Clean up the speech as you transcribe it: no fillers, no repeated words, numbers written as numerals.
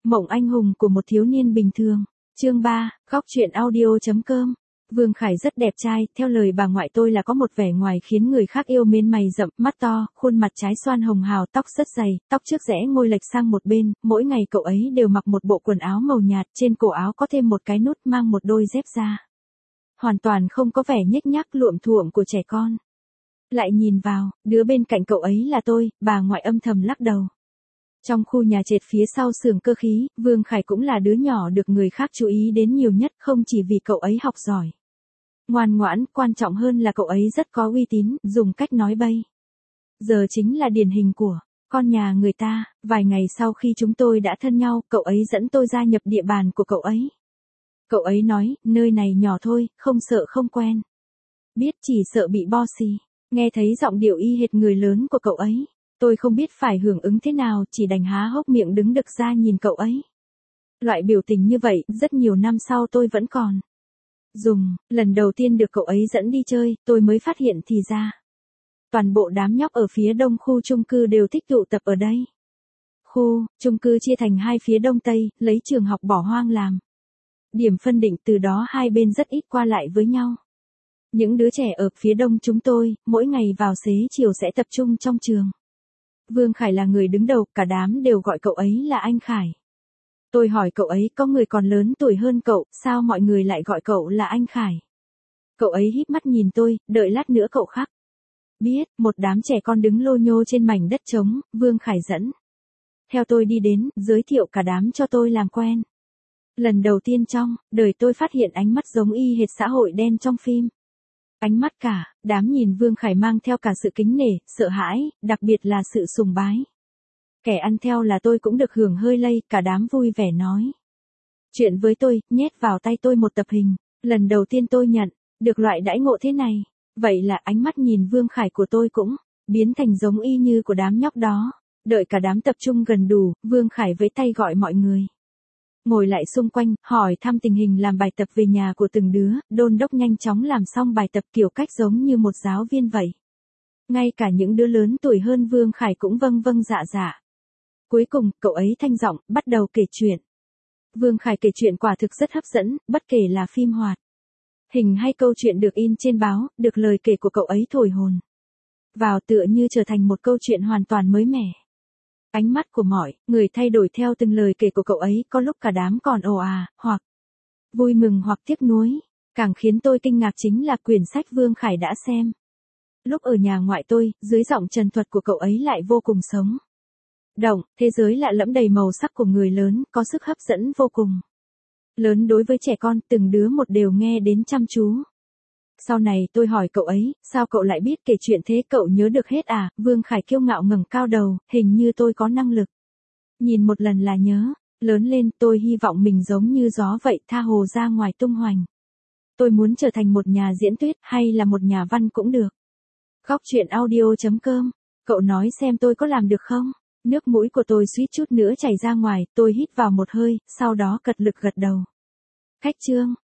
Mộng anh hùng của một thiếu niên bình thường. Chương 3, góc truyện audio.com. Vương Khải rất đẹp trai, theo lời bà ngoại tôi là có một vẻ ngoài khiến người khác yêu mến, mày rậm, mắt to, khuôn mặt trái xoan hồng hào, tóc rất dày, tóc trước rẽ ngôi lệch sang một bên, mỗi ngày cậu ấy đều mặc một bộ quần áo màu nhạt, trên cổ áo có thêm một cái nút, mang một đôi dép da. Hoàn toàn không có vẻ nhếch nhác luộm thuộm của trẻ con. Lại nhìn vào, đứa bên cạnh cậu ấy là tôi, bà ngoại âm thầm lắc đầu. Trong khu nhà trệt phía sau xưởng cơ khí, Vương Khải cũng là đứa nhỏ được người khác chú ý đến nhiều nhất, không chỉ vì cậu ấy học giỏi, ngoan ngoãn, quan trọng hơn là cậu ấy rất có uy tín, dùng cách nói bây giờ chính là điển hình của con nhà người ta. Vài ngày sau khi chúng tôi đã thân nhau, cậu ấy dẫn tôi gia nhập địa bàn của cậu ấy. Cậu ấy nói, nơi này nhỏ thôi, không sợ không quen. Biết chỉ sợ bị bossy. Nghe thấy giọng điệu y hệt người lớn của cậu ấy. Tôi không biết phải hưởng ứng thế nào, chỉ đành há hốc miệng đứng đực ra nhìn cậu ấy. Loại biểu tình như vậy, rất nhiều năm sau tôi vẫn còn dùng. Lần đầu tiên được cậu ấy dẫn đi chơi, tôi mới phát hiện thì ra toàn bộ đám nhóc ở phía đông khu chung cư đều thích tụ tập ở đây. Khu chung cư chia thành hai phía đông tây, lấy trường học bỏ hoang làm điểm phân định, từ đó hai bên rất ít qua lại với nhau. Những đứa trẻ ở phía đông chúng tôi, mỗi ngày vào xế chiều sẽ tập trung trong trường. Vương Khải là người đứng đầu, cả đám đều gọi cậu ấy là anh Khải. Tôi hỏi cậu ấy, có người còn lớn tuổi hơn cậu, sao mọi người lại gọi cậu là anh Khải? Cậu ấy híp mắt nhìn tôi, đợi lát nữa cậu khắc biết. Một đám trẻ con đứng lô nhô trên mảnh đất trống, Vương Khải dẫn theo tôi đi đến, giới thiệu cả đám cho tôi làm quen. Lần đầu tiên trong đời tôi phát hiện ánh mắt giống y hệt xã hội đen trong phim. Ánh mắt cả đám nhìn Vương Khải mang theo cả sự kính nể, sợ hãi, đặc biệt là sự sùng bái. Kẻ ăn theo là tôi cũng được hưởng hơi lây, cả đám vui vẻ nói chuyện với tôi, nhét vào tay tôi một tập hình. Lần đầu tiên tôi nhận được loại đãi ngộ thế này. Vậy là ánh mắt nhìn Vương Khải của tôi cũng biến thành giống y như của đám nhóc đó. Đợi cả đám tập trung gần đủ, Vương Khải với tay gọi mọi người ngồi lại xung quanh, hỏi thăm tình hình làm bài tập về nhà của từng đứa, đôn đốc nhanh chóng làm xong bài tập kiểu cách giống như một giáo viên vậy. Ngay cả những đứa lớn tuổi hơn Vương Khải cũng vâng vâng dạ dạ. Cuối cùng, cậu ấy thanh giọng, bắt đầu kể chuyện. Vương Khải kể chuyện quả thực rất hấp dẫn, bất kể là phim hoạt hình hay câu chuyện được in trên báo, được lời kể của cậu ấy thổi hồn vào, tựa như trở thành một câu chuyện hoàn toàn mới mẻ. Ánh mắt của mọi người thay đổi theo từng lời kể của cậu ấy, có lúc cả đám còn ồ hoặc vui mừng hoặc tiếc nuối. Càng khiến tôi kinh ngạc chính là quyển sách Vương Khải đã xem lúc ở nhà ngoại tôi, dưới giọng trần thuật của cậu ấy lại vô cùng sống động, thế giới lạ lẫm đầy màu sắc của người lớn, có sức hấp dẫn vô cùng lớn đối với trẻ con, từng đứa một đều nghe đến chăm chú. Sau này tôi hỏi cậu ấy, sao cậu lại biết kể chuyện thế, cậu nhớ được hết à? Vương Khải kiêu ngạo ngẩng cao đầu, hình như tôi có năng lực nhìn một lần là nhớ. Lớn lên, tôi hy vọng mình giống như gió vậy, tha hồ ra ngoài tung hoành. Tôi muốn trở thành một nhà diễn thuyết, hay là một nhà văn cũng được. Góc truyện audio.com. Cậu nói xem tôi có làm được không? Nước mũi của tôi suýt chút nữa chảy ra ngoài, tôi hít vào một hơi, sau đó cật lực gật đầu. Khách trương,